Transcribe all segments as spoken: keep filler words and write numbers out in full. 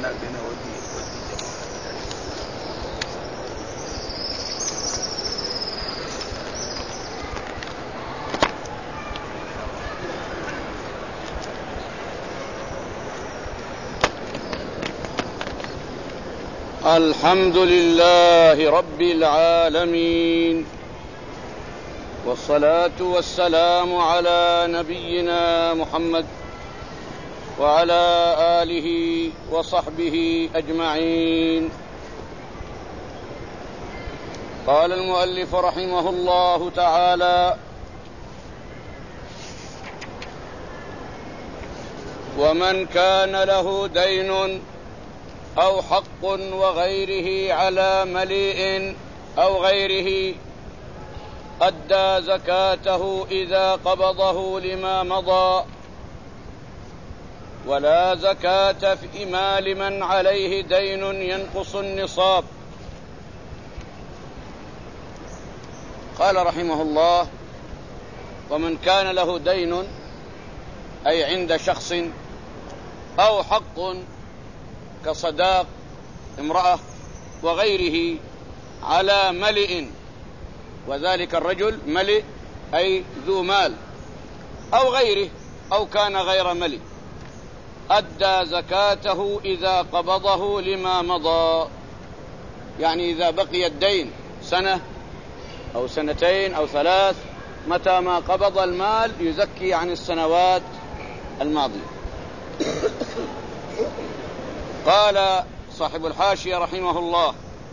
بنا ودي ودي الحمد لله رب العالمين، والصلاة والسلام على نبينا محمد وعلى آله وصحبه أجمعين. قال المؤلف رحمه الله تعالى: ومن كان له دين أو حق وغيره على مليء أو غيره أدى زكاته إذا قبضه لما مضى، ولا زكاة في مال من عليه دين ينقص النصاب. قال رحمه الله: ومن كان له دين أي عند شخص أو حق كصداق امرأة وغيره على ملئ، وذلك الرجل ملئ أي ذو مال، أو غيره أو كان غير ملئ، أدى زكاته إذا قبضه لما مضى، يعني إذا بقي الدين سنة أو سنتين أو ثلاث، متى ما قبض المال يزكي عن السنوات الماضية. قال صاحب الحاشية رحمه الله: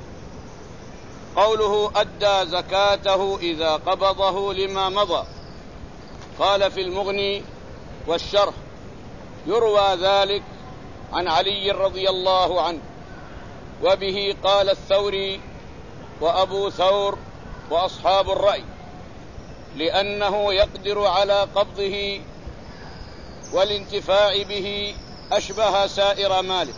قوله أدى زكاته إذا قبضه لما مضى، قال في المغني والشرح: يروى ذلك عن علي رضي الله عنه، وبه قال الثوري وأبو ثور وأصحاب الرأي، لأنه يقدر على قبضه والانتفاع به أشبه سائر ماله.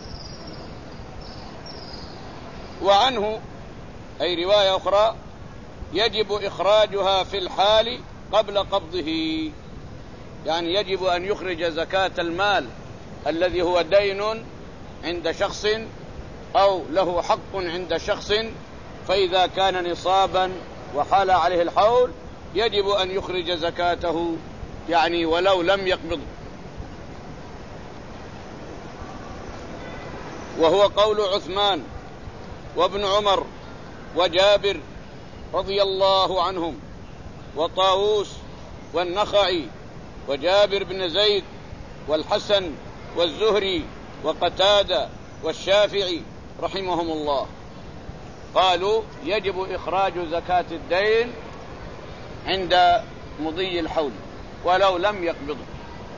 وعنه أي رواية أخرى: يجب إخراجها في الحال قبل قبضه، يعني يجب أن يخرج زكاة المال الذي هو دين عند شخص أو له حق عند شخص، فإذا كان نصابا وحال عليه الحول يجب أن يخرج زكاته، يعني ولو لم يقبضه. وهو قول عثمان وابن عمر وجابر رضي الله عنهم، وطاووس والنخعي وجابر بن زيد والحسن والزهري وقتادة والشافعي رحمهم الله، قالوا يجب إخراج زكاة الدين عند مضي الحول ولو لم يقبضه.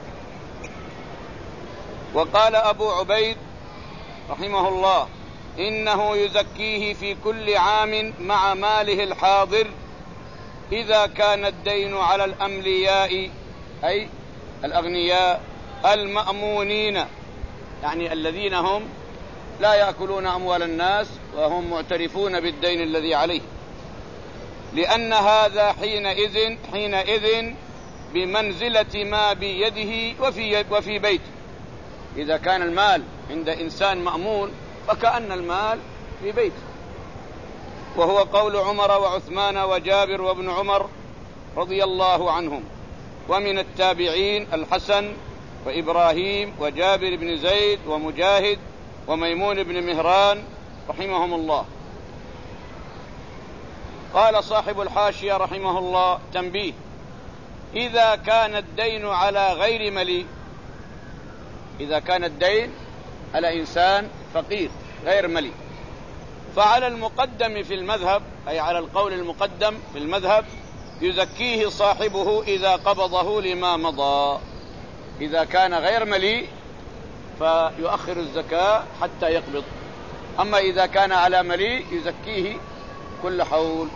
وقال أبو عبيد رحمه الله: إنه يزكيه في كل عام مع ماله الحاضر إذا كان الدين على الأملياء أي الأغنياء المأمونين، يعني الذين هم لا يأكلون أموال الناس وهم معترفون بالدين الذي عليه، لأن هذا حينئذ حينئذ بمنزلة ما بيده وفي وفي بيته. إذا كان المال عند إنسان مأمون فكأن المال في بيته. وهو قول عمر وعثمان وجابر وابن عمر رضي الله عنهم، ومن التابعين الحسن وإبراهيم وجابر بن زيد ومجاهد وميمون بن مهران رحمهم الله. قال صاحب الحاشية رحمه الله: تنبيه: إذا كان الدين على غير ملي، إذا كان الدين على إنسان فقير غير ملي، فعلى المقدم في المذهب أي على القول المقدم في المذهب يزكيه صاحبه إذا قبضه لما مضى. إذا كان غير ملي فيؤخر الزكاة حتى يقبض، أما إذا كان على ملي يزكيه كل حول.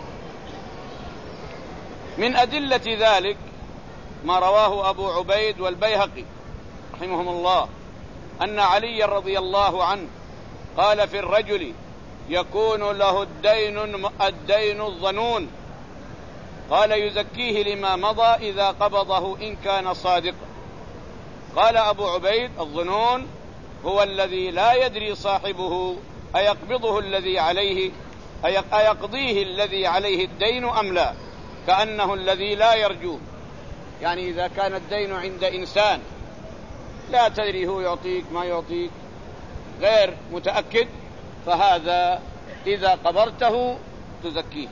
من أدلة ذلك ما رواه أبو عبيد والبيهقي رحمهم الله أن علي رضي الله عنه قال في الرجل يكون له الدين الدين الظنون، قال يزكيه لما مضى إذا قبضه إن كان صادقا. قال أبو عبيد: الظنون هو الذي لا يدري صاحبه أيقبضه الذي عليه أيقضيه الذي عليه الدين أم لا، كأنه الذي لا يرجوه. يعني إذا كان الدين عند إنسان لا تدري هو يعطيك ما يعطيك، غير متأكد، فهذا إذا قبرته تزكيه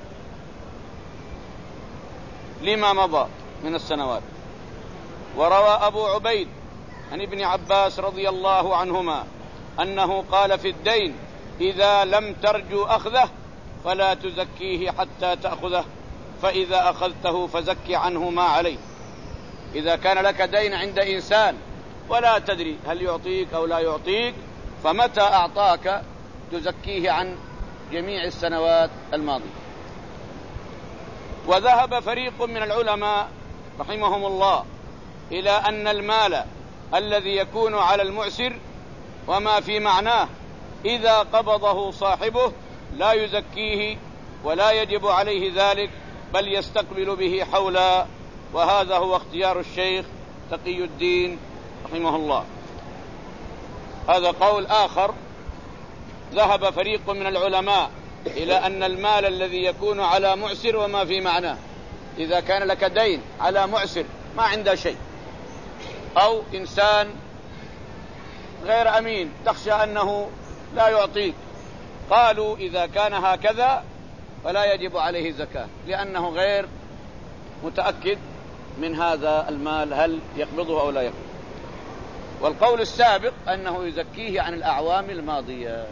لما مضى من السنوات. وروى أبو عبيد عن ابن عباس رضي الله عنهما أنه قال في الدين: إذا لم ترجو أخذه فلا تزكيه حتى تأخذه، فإذا أخذته فزك عنه ما عليه. إذا كان لك دين عند إنسان ولا تدري هل يعطيك أو لا يعطيك، فمتى أعطاك تزكيه عن جميع السنوات الماضية. وذهب فريق من العلماء رحمهم الله إلى أن المال الذي يكون على المعسر وما في معناه إذا قبضه صاحبه لا يزكيه ولا يجب عليه ذلك، بل يستقبل به حولا، وهذا هو اختيار الشيخ تقي الدين رحمه الله. هذا قول آخر. ذهب فريق من العلماء إلى أن المال الذي يكون على معسر وما في معناه، إذا كان لك دين على معسر ما عنده شيء، أو إنسان غير أمين تخشى أنه لا يعطيك، قالوا إذا كان هكذا فلا يجب عليه زكاة، لأنه غير متأكد من هذا المال هل يقبضه أو لا يقبضه. والقول السابق أنه يزكيه عن الأعوام الماضية.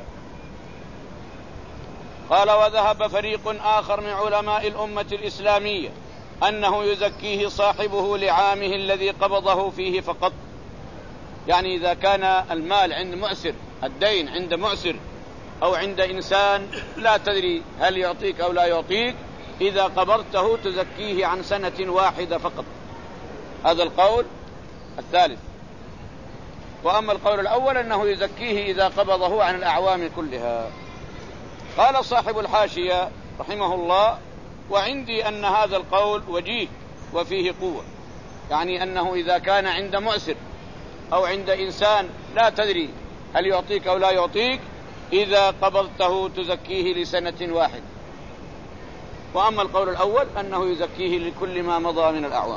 قال: وذهب فريق آخر من علماء الأمة الإسلامية أنه يزكيه صاحبه لعامه الذي قبضه فيه فقط. يعني إذا كان المال عند معسر، الدين عند معسر أو عند إنسان لا تدري هل يعطيك أو لا يعطيك، إذا قبضته تزكيه عن سنة واحدة فقط. هذا القول الثالث. وأما القول الأول أنه يزكيه إذا قبضه عن الأعوام كلها. قال صاحب الحاشية رحمه الله: وعندي أن هذا القول وجيه وفيه قوة، يعني أنه إذا كان عند معسر أو عند إنسان لا تدري هل يعطيك أو لا يعطيك، إذا قبضته تزكيه لسنة واحدة. وأما القول الأول أنه يزكيه لكل ما مضى من الأعوام.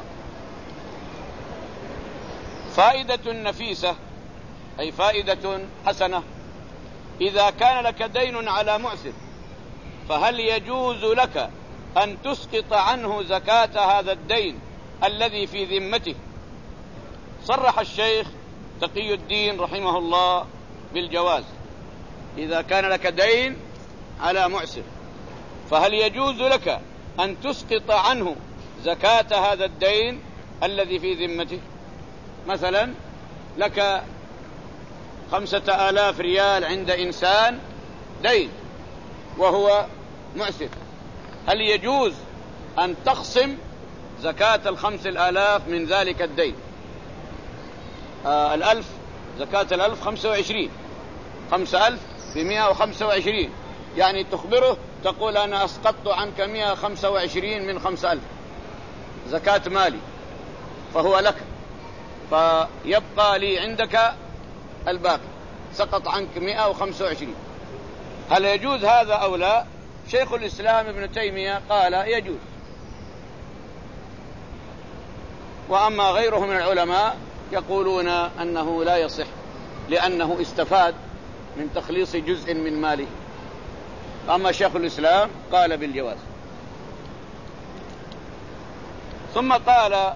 فائدة نفيسة، أي فائدة حسنة: إذا كان لك دين على معسر فهل يجوز لك أن تسقط عنه زكاة هذا الدين الذي في ذمته؟ صرح الشيخ تقي الدين رحمه الله بالجواز. إذا كان لك دين على معسر فهل يجوز لك أن تسقط عنه زكاة هذا الدين الذي في ذمته؟ مثلا لك خمسة آلاف ريال عند إنسان دين وهو معسر، هل يجوز أن تخصم زكاة الخمس الآلاف من ذلك الدين؟ آه الألف، زكاة الألف خمسة وعشرين، خمسة ألف بمئة وخمسة وعشرين، يعني تخبره تقول أنا أسقطت عنك مئة وخمسة وعشرين من خمسة ألف زكاة مالي، فهو لك، فيبقى لي عندك الباقي، سقط عنك مئة وخمسة وعشرين. هل يجوز هذا أو لا؟ شيخ الإسلام ابن تيمية قال يجوز. وأما غيره من العلماء يقولون أنه لا يصح، لأنه استفاد من تخليص جزء من ماله. أما شيخ الإسلام قال بالجواز. ثم قال: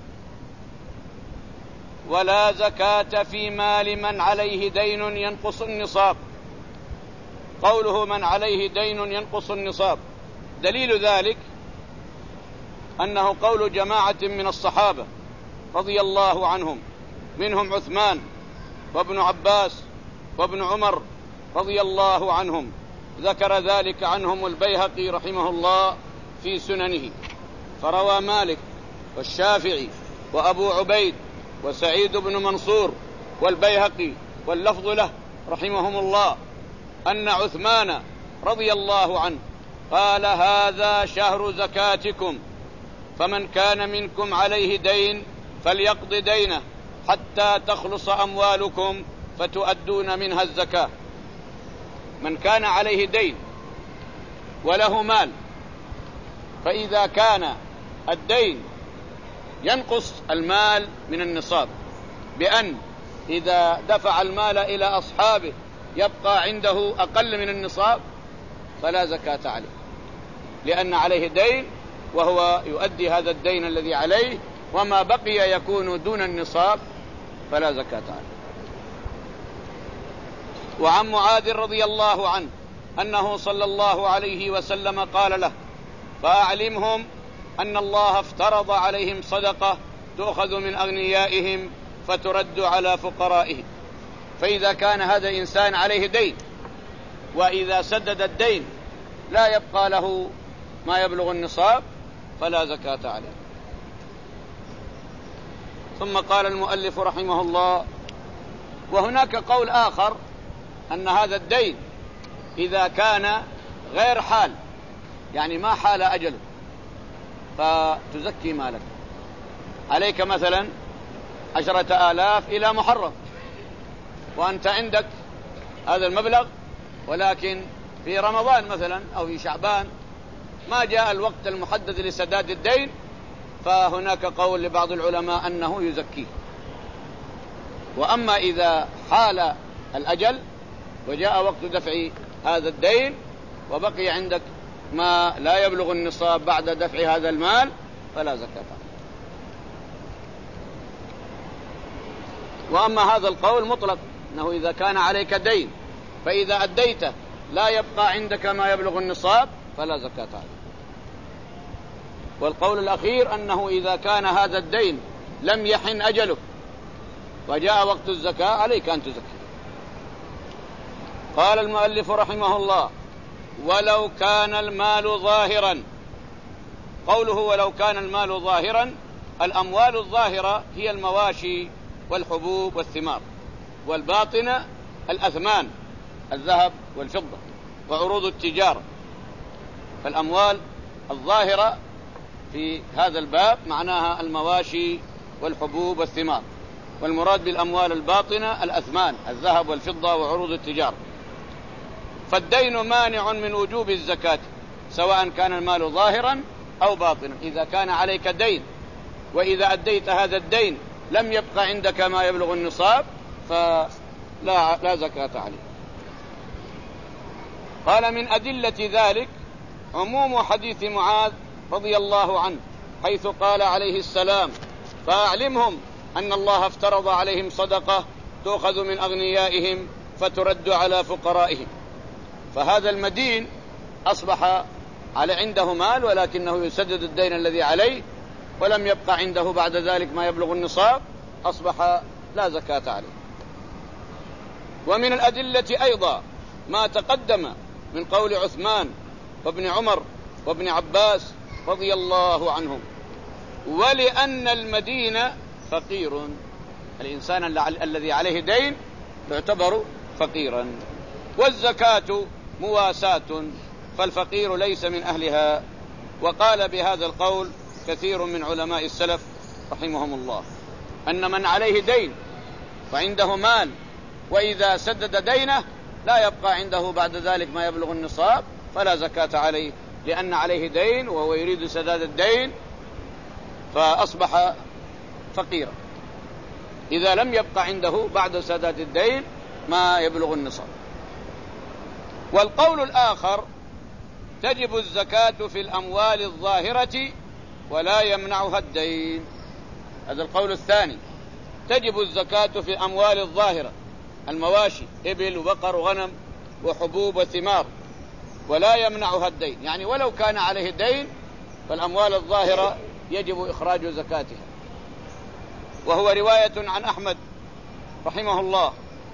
ولا زكاة في مال من عليه دين ينقص النصاب. قوله من عليه دين ينقص النصاب، دليل ذلك أنه قول جماعة من الصحابة رضي الله عنهم، منهم عثمان وابن عباس وابن عمر رضي الله عنهم، ذكر ذلك عنهم البيهقي رحمه الله في سننه. فروى مالك والشافعي وأبو عبيد وسعيد بن منصور والبيهقي واللفظ له رحمهم الله أن عثمان رضي الله عنه قال: هذا شهر زكاتكم، فمن كان منكم عليه دين فليقض دينه حتى تخلص أموالكم، فتؤدون منها الزكاة. من كان عليه دين وله مال، فإذا كان الدين ينقص المال من النصاب بأن إذا دفع المال إلى أصحابه يبقى عنده أقل من النصاب، فلا زكاة عليه، لأن عليه دين وهو يؤدي هذا الدين الذي عليه، وما بقي يكون دون النصاب فلا زكاة عليه. وعن معاذ رضي الله عنه أنه صلى الله عليه وسلم قال له: فأعلمهم أن الله افترض عليهم صدقة تؤخذ من أغنيائهم فترد على فقرائهم. فإذا كان هذا إنسان عليه دين، وإذا سدد الدين لا يبقى له ما يبلغ النصاب، فلا زكاة عليه. ثم قال المؤلف رحمه الله: وهناك قول آخر أن هذا الدين إذا كان غير حال، يعني ما حال أجله، فتزكي مالك. عليك مثلا عشرة آلاف إلى محرم، وأنت عندك هذا المبلغ، ولكن في رمضان مثلا أو في شعبان ما جاء الوقت المحدد لسداد الدين، فهناك قول لبعض العلماء أنه يزكيه. وأما إذا حال الأجل وجاء وقت دفع هذا الدين وبقي عندك ما لا يبلغ النصاب بعد دفع هذا المال، فلا زكاة عليه. وأما هذا القول مطلق، أنه إذا كان عليك دين فإذا أديته لا يبقى عندك ما يبلغ النصاب، فلا زكاة عليه. والقول الأخير أنه إذا كان هذا الدين لم يحن أجله وجاء وقت الزكاة عليك أن تزكي. قال المؤلف رحمه الله: ولو كان المال ظاهرا. قوله ولو كان المال ظاهرا، الأموال الظاهرة هي المواشي والحبوب والثمار، والباطنة الأثمان الذهب والفضة وعروض التجارة. فالأموال الظاهرة في هذا الباب معناها المواشي والحبوب والثمار، والمراد بالأموال الباطنة الأثمان الذهب والفضة وعروض التجارة. فالدين مانع من وجوب الزكاة سواء كان المال ظاهرا أو باطنا. إذا كان عليك دين وإذا أديت هذا الدين لم يبقى عندك ما يبلغ النصاب، فلا لا زكاة عليه. قال: من أدلة ذلك عموم حديث معاذ رضي الله عنه، حيث قال عليه السلام: فأعلمهم أن الله افترض عليهم صدقة تؤخذ من أغنيائهم فترد على فقرائهم. فهذا المدين أصبح على عنده مال ولكنه يسدد الدين الذي عليه، ولم يبقى عنده بعد ذلك ما يبلغ النصاب، أصبح لا زكاة عليه. ومن الأدلة أيضا ما تقدم من قول عثمان وابن عمر وابن عباس رضي الله عنهم: ولأن المدين فقير. الإنسان الذي عليه دين يعتبر فقيرا، والزكاة مواساة، فالفقير ليس من أهلها. وقال بهذا القول كثير من علماء السلف رحمهم الله، أن من عليه دين وعنده مال وإذا سدد دينه لا يبقى عنده بعد ذلك ما يبلغ النصاب، فلا زكاة عليه، لأن عليه دين وهو يريد سداد الدين فأصبح فقيرا إذا لم يبقى عنده بعد سداد الدين ما يبلغ النصاب. والقول الآخر: تجب الزكاة في الأموال الظاهرة ولا يمنعها الدين. هذا القول الثاني: تجب الزكاة في الأموال الظاهرة، المواشي إبل وبقر وغنم وحبوب وثمار، ولا يمنعها الدين، يعني ولو كان عليه دين فالأموال الظاهرة يجب إخراج زكاتها. وهو رواية عن أحمد رحمه الله.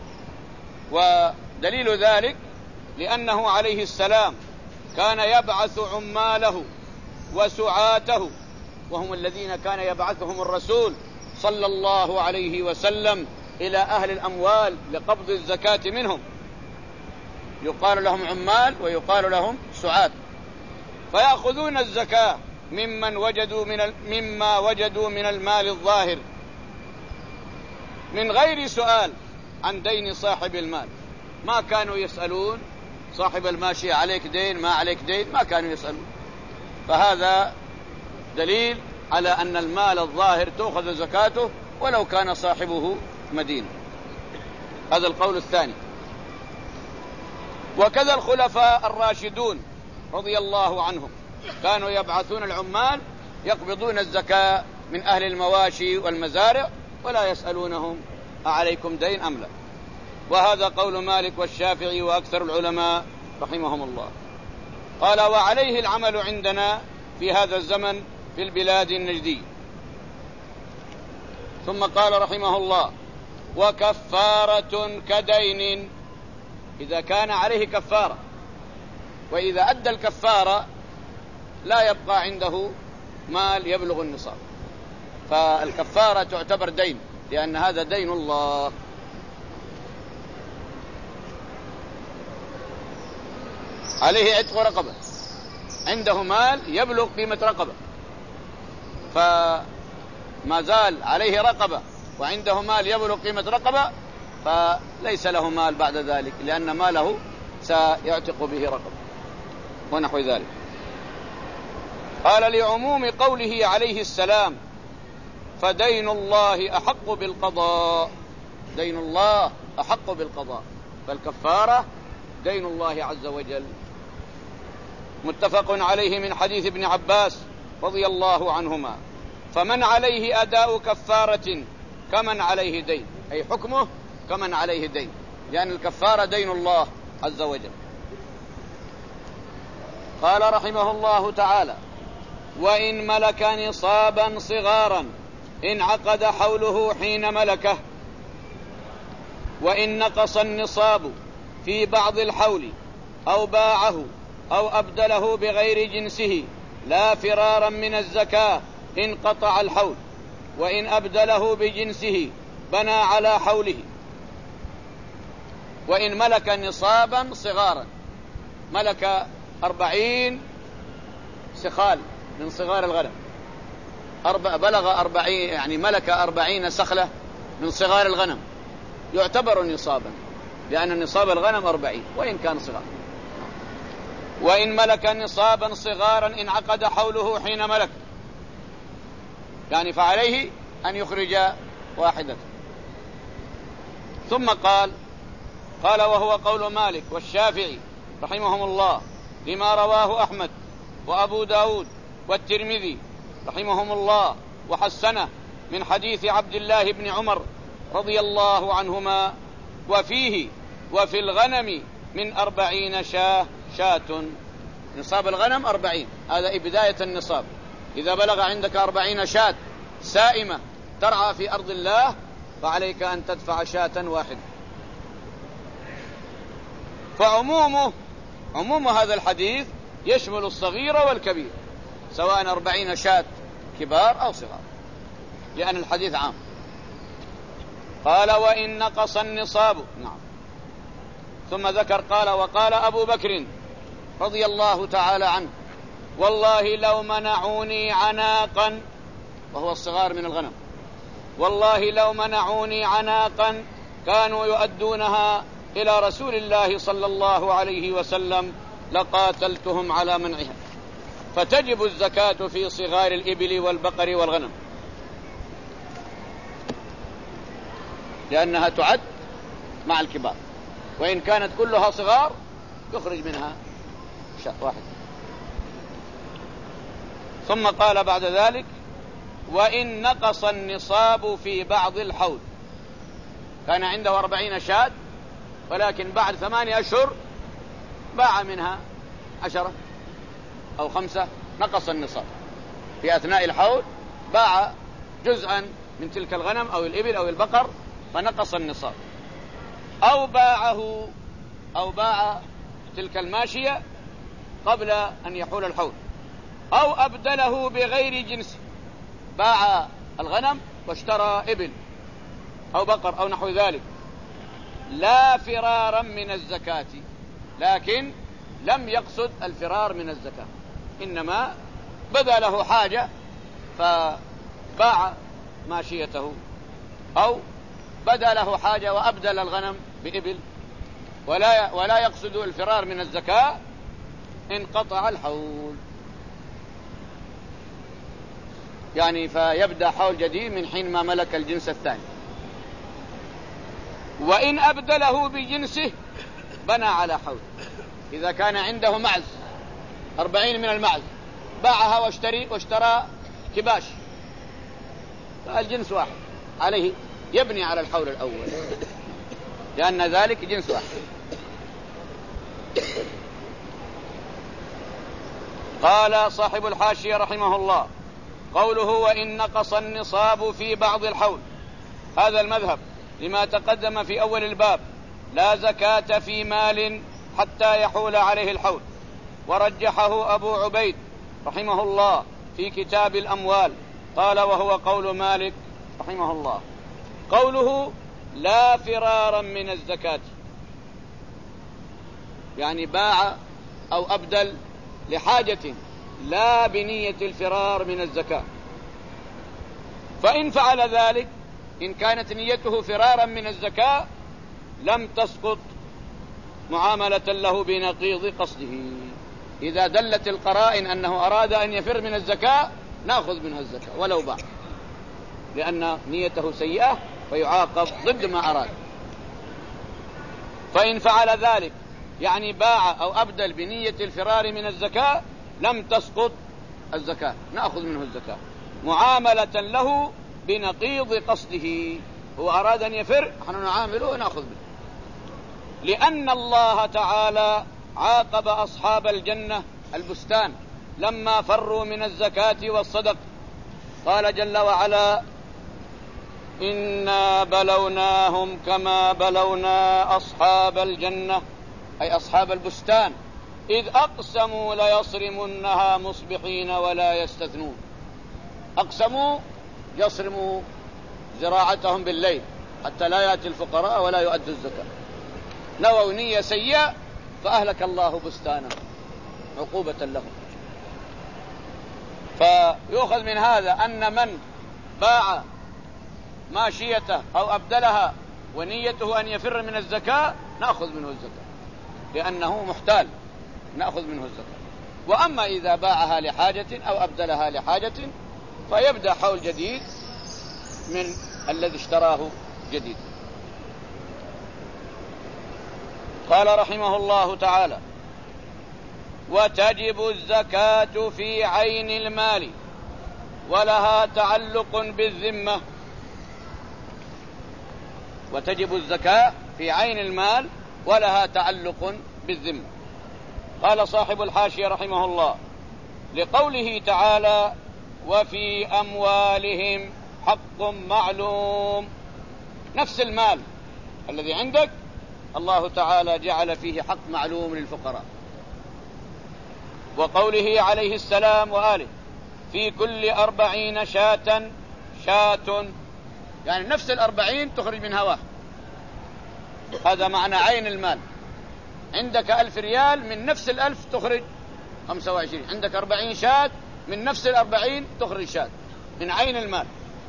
ودليل ذلك لأنه عليه السلام كان يبعث عماله وسعاته، وهم الذين كان يبعثهم الرسول صلى الله عليه وسلم إلى أهل الأموال لقبض الزكاة منهم، يقال لهم عمال ويقال لهم سعاة، فيأخذون الزكاة ممن وجدوا من مما وجدوا من المال الظاهر من غير سؤال عن دين صاحب المال. ما كانوا يسألون صاحب الماشية عليك دين ما عليك دين، ما كانوا يسألون. فهذا دليل على أن المال الظاهر تؤخذ زكاته ولو كان صاحبه مدين. هذا القول الثاني. وكذا الخلفاء الراشدون رضي الله عنهم كانوا يبعثون العمال يقبضون الزكاة من أهل المواشي والمزارع ولا يسألونهم أعليكم دين أم لا. وهذا قول مالك والشافعي وأكثر العلماء رحمهم الله. قال: وعليه العمل عندنا في هذا الزمن في البلاد النجدية. ثم قال رحمه الله: وكفارة كدين، إذا كان عليه كفارة، وإذا أدى الكفارة لا يبقى عنده مال يبلغ النصاب، فالكفارة تعتبر دين، لأن هذا دين الله. عليه عتق رقبة، عنده مال يبلغ قيمة رقبة، فما زال عليه رقبة وعنده مال يبلغ قيمة رقبة، فليس له مال بعد ذلك، لأن ماله سيعتق به رقبة ونحو ذلك. قال: لعموم قوله عليه السلام: فدين الله أحق بالقضاء. دين الله أحق بالقضاء، فالكفارة دين الله عز وجل. متفق عليه من حديث ابن عباس رضي الله عنهما: فمن عليه أداء كفارة كمن عليه دين، أي حكمه كمن عليه دين، لأن الكفارة دين الله عز وجل. قال رحمه الله تعالى: وإن ملك نصابا صغارا انعقد حوله حين ملكه، وإن نقص النصاب في بعض الحول أو باعه أو أبدله بغير جنسه لا فرارا من الزكاة انقطع الحول، وإن أبدله بجنسه بنى على حوله. وإن ملك نصابا صغارا، ملك أربعين سخال من صغار الغنم، أربع بلغ أربعين، يعني ملك أربعين سخلة من صغار الغنم، يعتبر نصابا، لأن نصاب الغنم أربعين وإن كان صغار. وإن ملك نصابا صغارا انعقد حوله حين ملك، يعني فعليه أن يخرج واحدة. ثم قال قال وهو قول مالك والشافعي رحمهم الله، لما رواه أحمد وأبو داود والترمذي رحمهم الله وحسنه من حديث عبد الله بن عمر رضي الله عنهما: وفيه وفي الغنم من أربعين شاة شاة. نصاب الغنم أربعين، هذا بداية النصاب. إذا بلغ عندك أربعين شاة سائمة ترعى في أرض الله فعليك أن تدفع شاة واحدة. فعمومه عموم هذا الحديث يشمل الصغير والكبير، سواء أربعين شاة كبار أو صغار، لأن الحديث عام. قال: وإن نقص النصاب. نعم. ثم ذكر قال: وقال أبو بكر رضي الله تعالى عنه: والله لو منعوني عناقا، وهو الصغار من الغنم، والله لو منعوني عناقا كانوا يؤدونها إلى رسول الله صلى الله عليه وسلم لقاتلتهم على منعها. فتجب الزكاة في صغار الإبل والبقر والغنم، لأنها تعد مع الكبار، وإن كانت كلها صغار يخرج منها شاة واحد. ثم قال بعد ذلك: وإن نقص النصاب في بعض الحول، كان عنده أربعين شاة ولكن بعد ثمانية أشهر باع منها عشرة أو خمسة، نقص النصاب. في أثناء الحول باع جزءا من تلك الغنم أو الإبل أو البقر فنقص النصاب، أو باعه أو باع تلك الماشية قبل أن يحول الحول، أو أبدله بغير جنسه، باع الغنم واشترى إبل أو بقر أو نحو ذلك، لا فرارا من الزكاة، لكن لم يقصد الفرار من الزكاة، إنما بدا له حاجة فباع ماشيته أو بدا له حاجة وأبدل الغنم بإبل ولا ولا يقصد الفرار من الزكاة، انقطع الحول، يعني فيبدأ حول جديد من حين ما ملك الجنس الثاني. وإن أبدله بجنسه بنى على حول. إذا كان عنده معز أربعين من المعز باعها واشتري واشترى كباش، فالجنس واحد عليه يبني على الحول الأول، لأن ذلك جنس واحد. قال صاحب الحاشية رحمه الله: قوله وإن نقص النصاب في بعض الحول، هذا المذهب لما تقدم في أول الباب، لا زكاة في مال حتى يحول عليه الحول. ورجحه أبو عبيد رحمه الله في كتاب الأموال، قال وهو قول مالك رحمه الله. قوله لا فرارا من الزكاة، يعني باع أو أبدل لحاجة لا بنية الفرار من الزكاة. فإن فعل ذلك إن كانت نيته فرارا من الزكاة لم تسقط معاملة له بنقيض قصده. إذا دلت القرائن أنه أراد أن يفر من الزكاة نأخذ منه الزكاة ولو باع، لأن نيته سيئة فيعاقب ضد ما أراد. فإن فعل ذلك يعني باع أو أبدل بنية الفرار من الزكاة لم تسقط الزكاة، نأخذ منه الزكاة معاملة له بنقيض قصده. هو أراد أن يفر، نحن نعامله ونأخذ منه، لأن الله تعالى عاقب أصحاب الجنة البستان لما فروا من الزكاة والصدق. قال جل وعلا: إنا بلوناهم كما بلونا أصحاب الجنة، أي أصحاب البستان، إذ أقسموا ليصرمنها مصبحين ولا يستثنون. أقسموا يصرموا زراعتهم بالليل حتى لا يأتي الفقراء ولا يؤدوا الزكاة، نووا نية سيئة فأهلك الله بستانهم عقوبة لهم. فيؤخذ من هذا أن من باع ماشيته أو أبدلها ونيته أن يفر من الزكاة نأخذ منه الزكاة، لأنه محتال، نأخذ منه الزكاة. وأما إذا باعها لحاجة أو أبدلها لحاجة فيبدأ حول جديد من الذي اشتراه جديد. قال رحمه الله تعالى: وتجب الزكاة في عين المال ولها تعلق بالذمة. وتجب الزكاة في عين المال ولها تعلق بالذمة. قال صاحب الحاشية رحمه الله: لقوله تعالى: وفي أموالهم حق معلوم، نفس المال الذي عندك الله تعالى جعل فيه حق معلوم للفقراء. وقوله عليه السلام وآله: في كل أربعين شاة شاة، يعني نفس الأربعين تخرج منها واحد. هذا معنى عين المال. عندك ألف ريال، من نفس الألف تخرج خمسة وعشرين. عندك أربعين شاة، من نفس الأربعين تخرج شاة، من عين المال.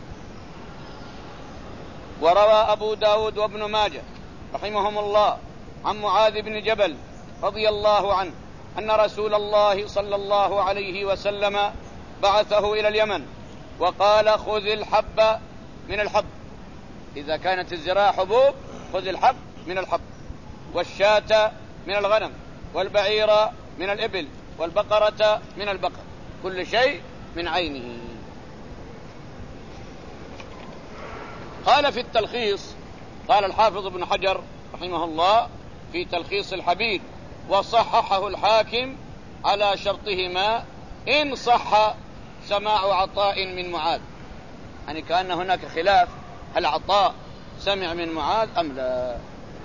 وروى أبو داود وابن ماجه رحمهم الله عن معاذ بن جبل رضي الله عنه أن رسول الله صلى الله عليه وسلم بعثه إلى اليمن وقال: خذ الحب من الحب، إذا كانت الزراعة حبوب خذ الحب من الحب، والشاة من الغنم، والبعير من الإبل، والبقرة من البقر، كل شيء من عينه. قال في التلخيص، قال الحافظ ابن حجر رحمه الله في تلخيص الحبيب: وصححه الحاكم على شرطهما إن صح سماع عطاء من معاذ. يعني كأن هناك خلاف، هل عطاء سمع من معاذ أم لا.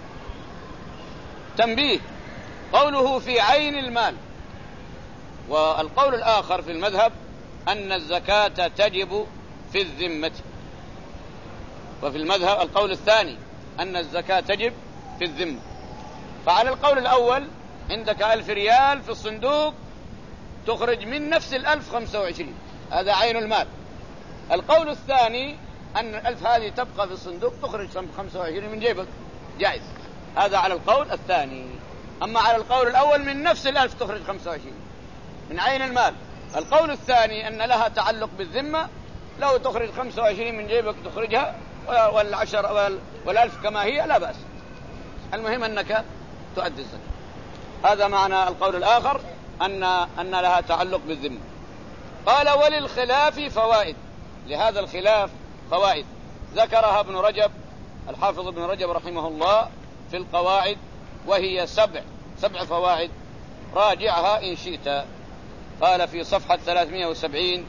تنبيه: قوله في عين المال، والقول الآخر في المذهب أن الزكاة تجب في الذمة. وفي المذهب القول الثاني أن الزكاة تجب في الذمة. فعلى القول الأول عندك ألف ريال في الصندوق تخرج من نفس الألف خمسة وعشرين، هذا عين المال. القول الثاني أن الألف هذه تبقى في الصندوق تخرج خمسة وعشرين من جيبك جائز. هذا على القول الثاني. أما على القول الأول من نفس الألف تخرج خمسة وعشرين من عين المال. القول الثاني أن لها تعلق بالذمة، لو تخرج خمسة وعشرين من جيبك تخرجها والعشر والألف كما هي لا بأس، المهم أنك تؤدي الزكاة. هذا معنى القول الآخر أن أن لها تعلق بالذمة. قال وللخلاف فوائد، لهذا الخلاف فوائد ذكرها ابن رجب الحافظ ابن رجب رحمه الله في القواعد، وهي سبع سبع فوائد، راجعها إن شئت. قال في صفحة ثلاثمائة وسبعين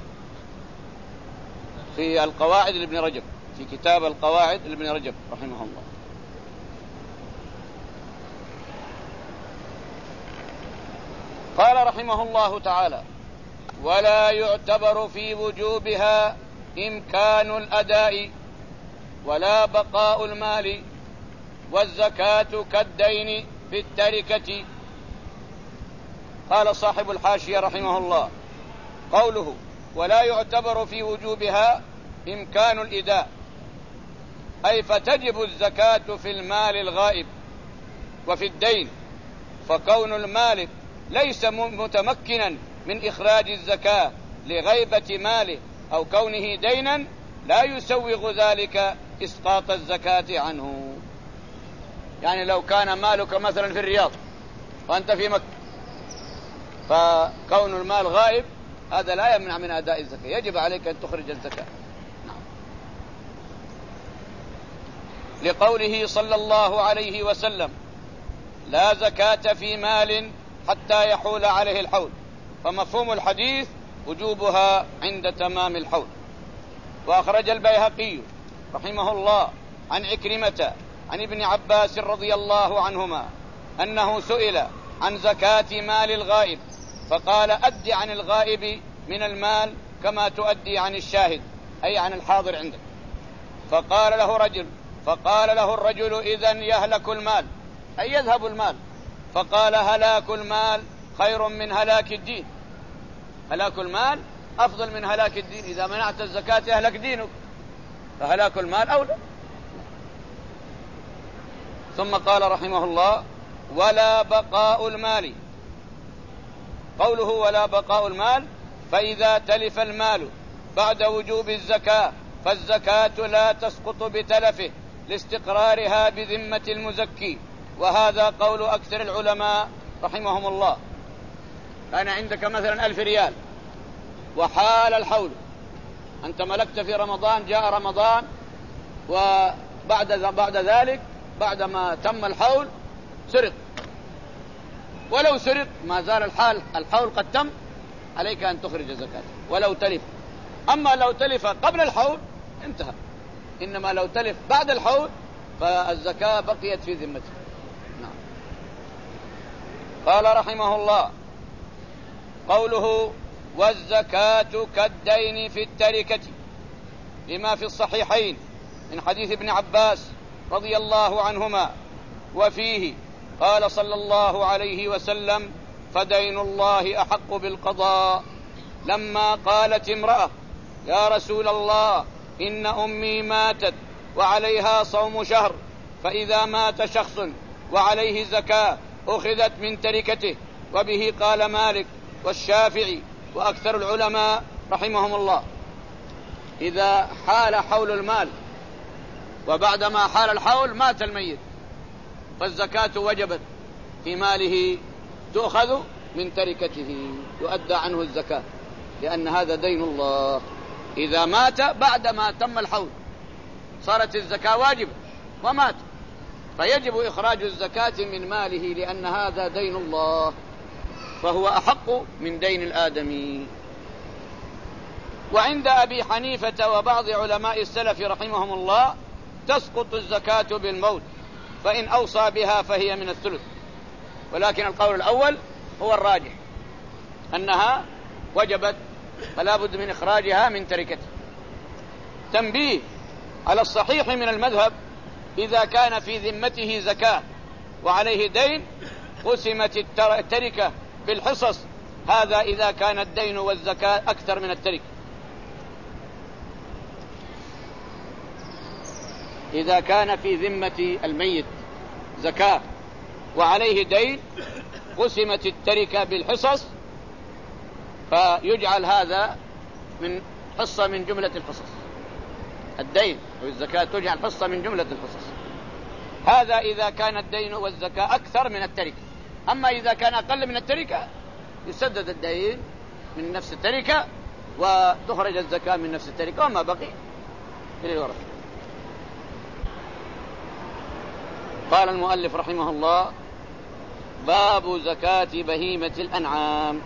في القواعد لابن رجب، في كتاب القواعد لابن رجب رحمه الله. قال رحمه الله تعالى: ولا يعتبر في وجوبها إمكان الأداء ولا بقاء المال، والزكاة كالدين في التركة. قال صاحب الحاشية رحمه الله: قوله ولا يعتبر في وجوبها إمكان الإداء، أي فتجب الزكاة في المال الغائب وفي الدين، فكون المالك ليس متمكنا من إخراج الزكاة لغيبة ماله أو كونه دينا لا يسوغ ذلك إسقاط الزكاة عنه. يعني لو كان مالك مثلا في الرياض وأنت في مكة، فكون المال غائب هذا لا يمنع من أداء الزكاة، يجب عليك أن تخرج الزكاة. نعم. لقوله صلى الله عليه وسلم: لا زكاة في مال حتى يحول عليه الحول، فمفهوم الحديث وجوبها عند تمام الحول. وأخرج البيهقي رحمه الله عن عكرمة عن ابن عباس رضي الله عنهما أنه سئل عن زكاة مال الغائب، فقال: أد عن الغائب من المال كما تؤدي عن الشاهد، أي عن الحاضر عندك. فقال له رجل فقال له الرجل: إذن يهلك المال، أي يذهب المال. فقال: هلاك المال خير من هلاك الدين. هلاك المال أفضل من هلاك الدين، إذا منعت الزكاة يهلك دينك، فهلاك المال أولى. ثم قال رحمه الله: ولا بقاء المال. قوله ولا بقاء المال، فإذا تلف المال بعد وجوب الزكاة فالزكاة لا تسقط بتلفه لاستقرارها بذمة المزكي، وهذا قول أكثر العلماء رحمهم الله. أنا عندك مثلا ألف ريال وحال الحول، أنت ملكت في رمضان، جاء رمضان، وبعد بعد ذلك بعدما تم الحول سرق، ولو سرق ما زال الحال الحول قد تم، عليك أن تخرج زكاة ولو تلف. أما لو تلف قبل الحول انتهى، إنما لو تلف بعد الحول فالزكاة بقيت في ذمته. نعم. قال رحمه الله: قوله والزكاة كالدين في التركة، لما في الصحيحين من حديث ابن عباس رضي الله عنهما، وفيه قال صلى الله عليه وسلم: فدين الله أحق بالقضاء. لما قالت امرأة: يا رسول الله، إن أمي ماتت وعليها صوم شهر، فإذا مات شخص وعليه زكاة أخذت من تركته. وبه قال مالك والشافعي وأكثر العلماء رحمهم الله. إذا حال حول المال وبعدما حال الحول مات الميت، فالزكاة وجبت في ماله، تؤخذ من تركته، يؤدى عنه الزكاة، لأن هذا دين الله. إذا مات بعدما تم الحول صارت الزكاة واجبة ومات، فيجب إخراج الزكاة من ماله، لأن هذا دين الله، فهو أحق من دين الآدمي. وعند أبي حنيفة وبعض علماء السلف رحمهم الله تسقط الزكاة بالموت، فإن أوصى بها فهي من الثلث، ولكن القول الأول هو الراجح، أنها وجبت فلا بد من إخراجها من تركته. تنبيه على الصحيح من المذهب: إذا كان في ذمته زكاة وعليه دين قسمت التركة بالحصص، هذا إذا كان الدين والزكاة أكثر من التركة. إذا كان في ذمة الميت زكاة وعليه دين قسمت التركة بالحصص، فيجعل هذا من حصة من جملة الحصص. الدين والزكاة تجعل حصة من جملة الحصص. هذا إذا كان الدين والزكاة أكثر من التركة. أما إذا كان أقل من التركة يسدد الدين من نفس التركة وتخرج الزكاة من نفس التركة وما بقي للورثة. قال المؤلف رحمه الله: باب زكاة بهيمة الأنعام.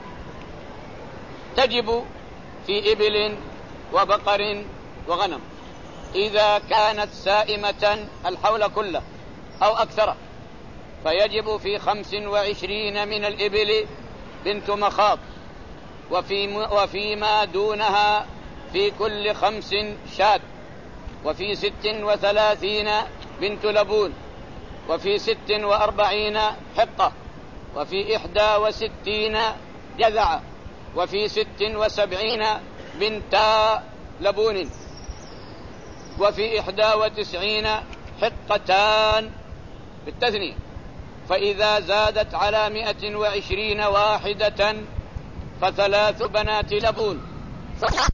تجب في إبل وبقر وغنم إذا كانت سائمة الحول كله أو أكثر، فيجب في خمس وعشرين من الإبل بنت مخاض، وفي وفيما دونها في كل خمس شاة، وفي ست وثلاثين بنت لبون، وفي ست وأربعين حقة، وفي إحدى وستين جذعة، وفي ست وسبعين بنتا لبون، وفي إحدى وتسعين حقتان بالتثنية. فإذا زادت على مئة وعشرين واحدة فثلاث بنات لبون